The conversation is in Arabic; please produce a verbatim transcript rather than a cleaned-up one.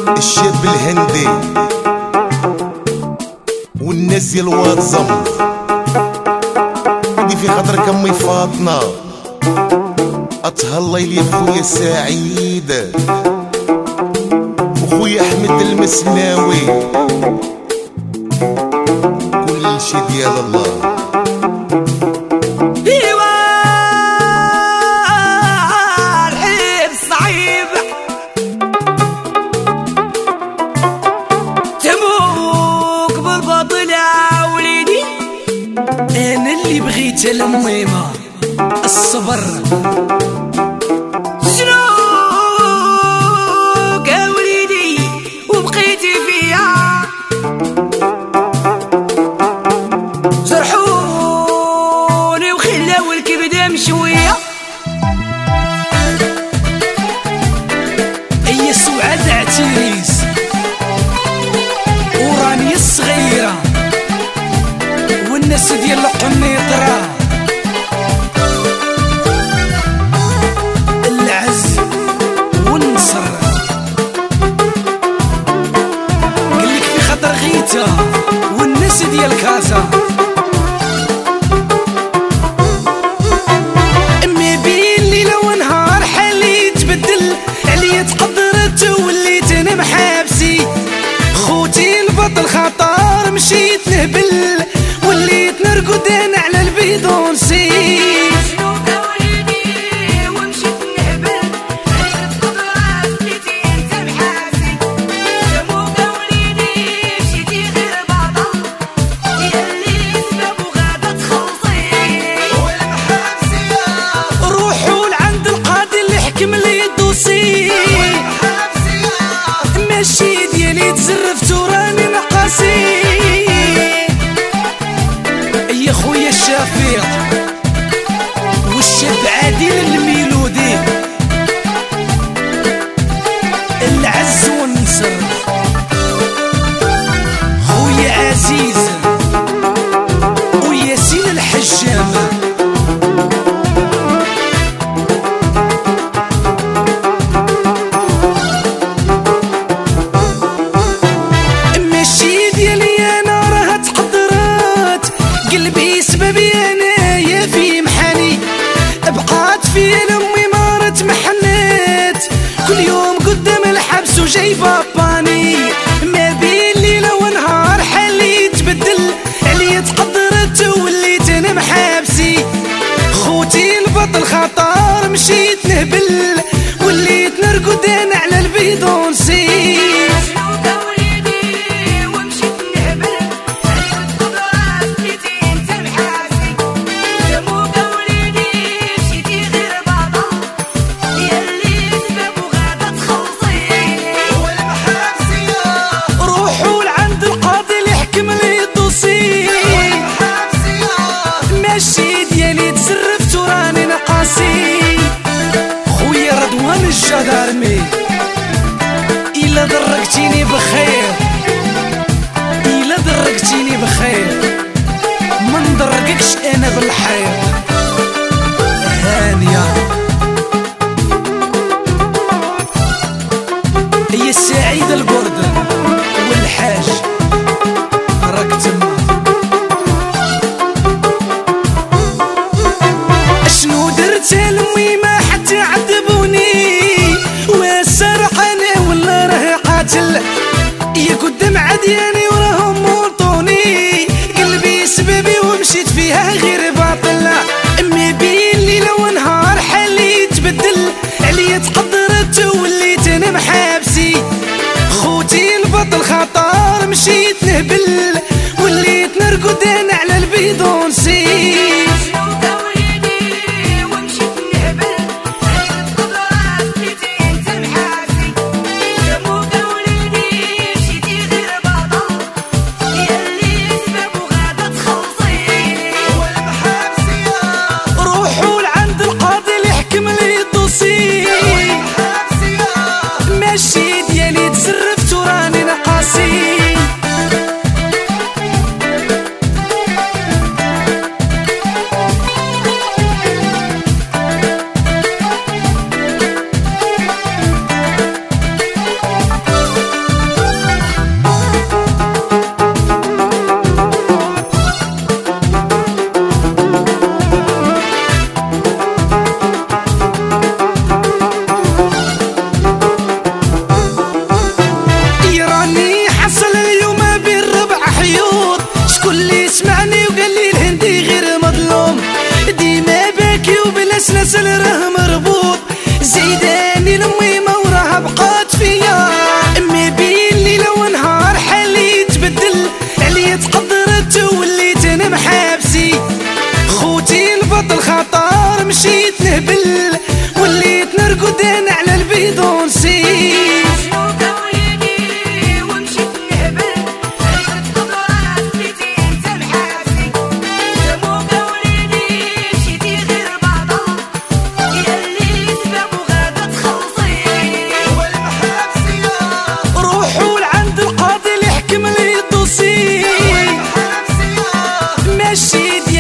الشاب الهندي والناس ديال واتزم ودي في خاطرك امي فاطمه اتهلاي لي خويا سعيد وخويا احمد المسناوي كل شي ديال الله. بغيت الميمة الصبر شنو يا وليدي وبقيتي فيا جرحوني وخلاو الكبدة مشوية أي سعاد عتيريس وراني الصغيرة والناس ديال القنيطرة العز والنصر قلك في خطر غيتا والناس ديال كازا امي بين ليلة ونهار حالي تبدل عليا تقدرت وليت انا محابسي خوتي البطل خطر مشيت نهبل وليت نرقد انا على البيضون سي شنو يا وليدي ومشيت نهبل عليك تقدر وليتي انت محاسي شنو يا وليدي مشيتي غير بطل ياللي سبب وغادا تخلصي والمحابسي روحوا لعند القاضي اللي حكم لي الدوسي والمحابسي ماشي ديالي تزرفت وراني نقاسي يا خويا الشفيق والشاب عادل الميلودي العز والنصر خويا عزيز وياسين الحجام ماشي ديالي انا راها تقدرات قلبي سببي انايا في محني بقات في لامي مارت محنات كل يوم قدام الحبس وجايبه باني ما بين ليله ونهار حالي تبدل عليا تقدرت وليت انا محابسي خوتي البطل خطر مشيت نهبل وليت نرقد انا على البيضون سي خويا رضوان الجدارمي إلا درقتيني بخير إلا درقتيني بخير ما ندرقكش أنا بالحير هانية هي السعيد البردن والحاج راك تما شنو درت لامي ما حتى عذبوني وسرق انا ولا راه قاتل يا قدام عدياني وراهم موطوني قلبي سببي ومشيت فيها غير باطل امي بين ليله ونهار حالي تبدل عليا تقدرت وليت انا محابسي خوتي البطل خطر مشيت نهبل وليت نرقد انا على البيضون سي لامي ما وراها بقات فيا. امي بين ليلة ونهار حالي تبدل عليا تقدرت وليت انا محابسي. خوتي البطل خطر مشيت نهبل وليت نرقد انا على البيدونسي. مشيت